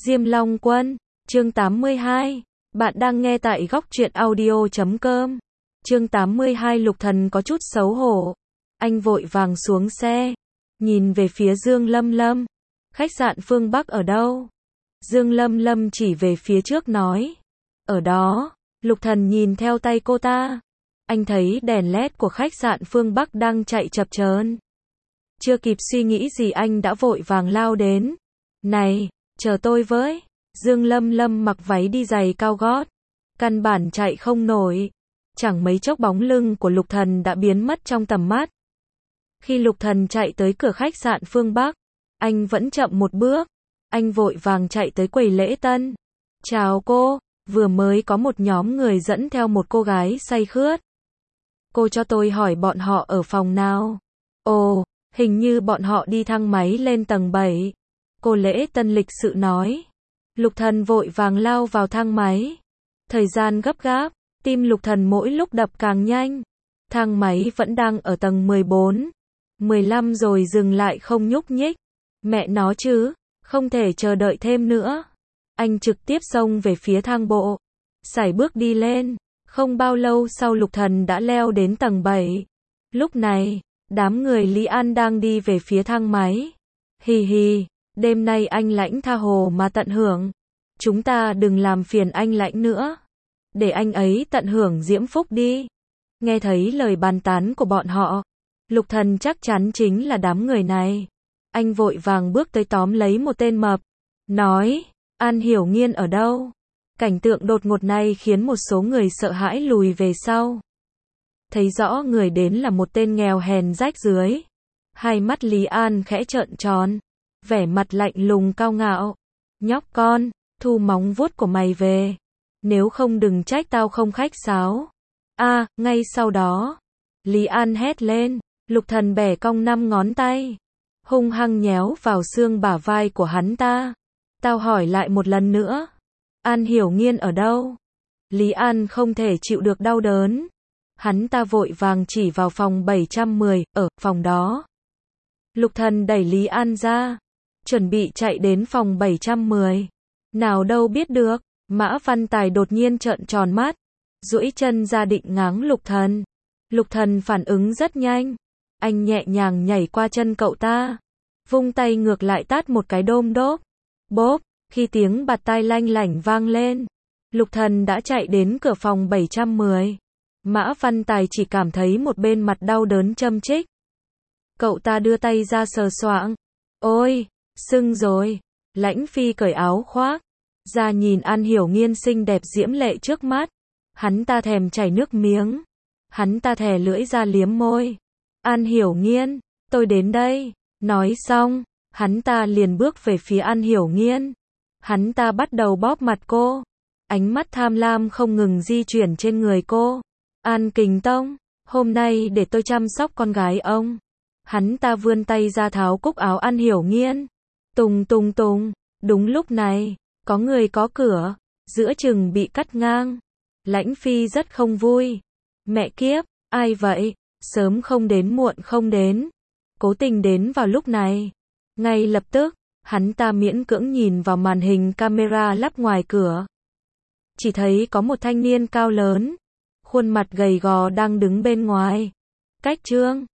Diêm Long Quân, chương 82. Bạn đang nghe tại góc truyện audio.com. Chương 82. Lục Thần có chút xấu hổ. Anh vội vàng xuống xe, nhìn về phía Dương Lâm Lâm. Khách sạn phương Bắc ở đâu? Dương Lâm Lâm chỉ về phía trước nói. Ở đó. Lục Thần nhìn theo tay cô ta. Anh thấy đèn LED của khách sạn phương Bắc đang chạy chập chờn. Chưa kịp suy nghĩ gì anh đã vội vàng lao đến. Này, chờ tôi với. Dương Lâm Lâm mặc váy đi giày cao gót. Căn bản chạy không nổi. Chẳng mấy chốc bóng lưng của Lục Thần đã biến mất trong tầm mắt. Khi Lục Thần chạy tới cửa khách sạn phương Bắc, anh vẫn chậm một bước. Anh vội vàng chạy tới quầy lễ tân. Chào cô, vừa mới có một nhóm người dẫn theo một cô gái say khướt. Cô cho tôi hỏi bọn họ ở phòng nào? Ồ, hình như bọn họ đi thang máy lên tầng 7. Cô lễ tân lịch sự nói. Lục Thần vội vàng lao vào thang máy. Thời gian gấp gáp, tim Lục Thần mỗi lúc đập càng nhanh. Thang máy vẫn đang ở tầng 14, 15 rồi dừng lại không nhúc nhích. Mẹ nó chứ, không thể chờ đợi thêm nữa. Anh trực tiếp xông về phía thang bộ, sải bước đi lên. Không bao lâu sau Lục Thần đã leo đến tầng 7. Lúc này, đám người Lý An đang đi về phía thang máy. Hì hì, đêm nay anh lãnh tha hồ mà tận hưởng. Chúng ta đừng làm phiền anh lãnh nữa. Để anh ấy tận hưởng diễm phúc đi. Nghe thấy lời bàn tán của bọn họ, Lục Thần chắc chắn chính là đám người này. Anh vội vàng bước tới tóm lấy một tên mập. Nói, An Hiểu Nghiên ở đâu? Cảnh tượng đột ngột này khiến một số người sợ hãi lùi về sau. Thấy rõ người đến là một tên nghèo hèn rách rưới. Hai mắt Lý An khẽ trợn tròn, vẻ mặt lạnh lùng cao ngạo. Nhóc con, thu móng vuốt của mày về. Nếu không đừng trách tao không khách sáo. Ngay sau đó, Lý An hét lên. Lục Thần bẻ cong 5 ngón tay, hung hăng nhéo vào xương bả vai của hắn ta. Tao hỏi lại một lần nữa. An Hiểu Nghiên ở đâu? Lý An không thể chịu được đau đớn. Hắn ta vội vàng chỉ vào phòng 710, ở phòng đó. Lục Thần đẩy Lý An ra, chuẩn bị chạy đến phòng 710. Nào đâu biết được, Mã Văn Tài đột nhiên trợn tròn mắt, duỗi chân ra định ngáng Lục Thần. Lục Thần phản ứng rất nhanh. Anh nhẹ nhàng nhảy qua chân cậu ta, vung tay ngược lại tát một cái đôm đốp. Bốp, khi tiếng bạt tai lanh lảnh vang lên, Lục Thần đã chạy đến cửa phòng 710. Mã Văn Tài chỉ cảm thấy một bên mặt đau đớn châm chích. Cậu ta đưa tay ra sờ soạng. Ôi, sưng rồi. Lãnh Phi cởi áo khoác ra nhìn An Hiểu Nghiên xinh đẹp diễm lệ trước mắt. Hắn ta thèm chảy nước miếng. Hắn ta thè lưỡi ra liếm môi. An Hiểu Nghiên, tôi đến đây. Nói xong, hắn ta liền bước về phía An Hiểu Nghiên. Hắn ta bắt đầu bóp mặt cô. Ánh mắt tham lam không ngừng di chuyển trên người cô. An Kình Tông, hôm nay để tôi chăm sóc con gái ông. Hắn ta vươn tay ra tháo cúc áo An Hiểu Nghiên. Tùng tùng tùng, đúng lúc này, có người có cửa, giữa chừng bị cắt ngang. Lãnh Phi rất không vui. Mẹ kiếp, ai vậy? Sớm không đến muộn không đến. Cố tình đến vào lúc này. Ngay lập tức, hắn ta miễn cưỡng nhìn vào màn hình camera lắp ngoài cửa. Chỉ thấy có một thanh niên cao lớn, khuôn mặt gầy gò đang đứng bên ngoài. Cách Trương,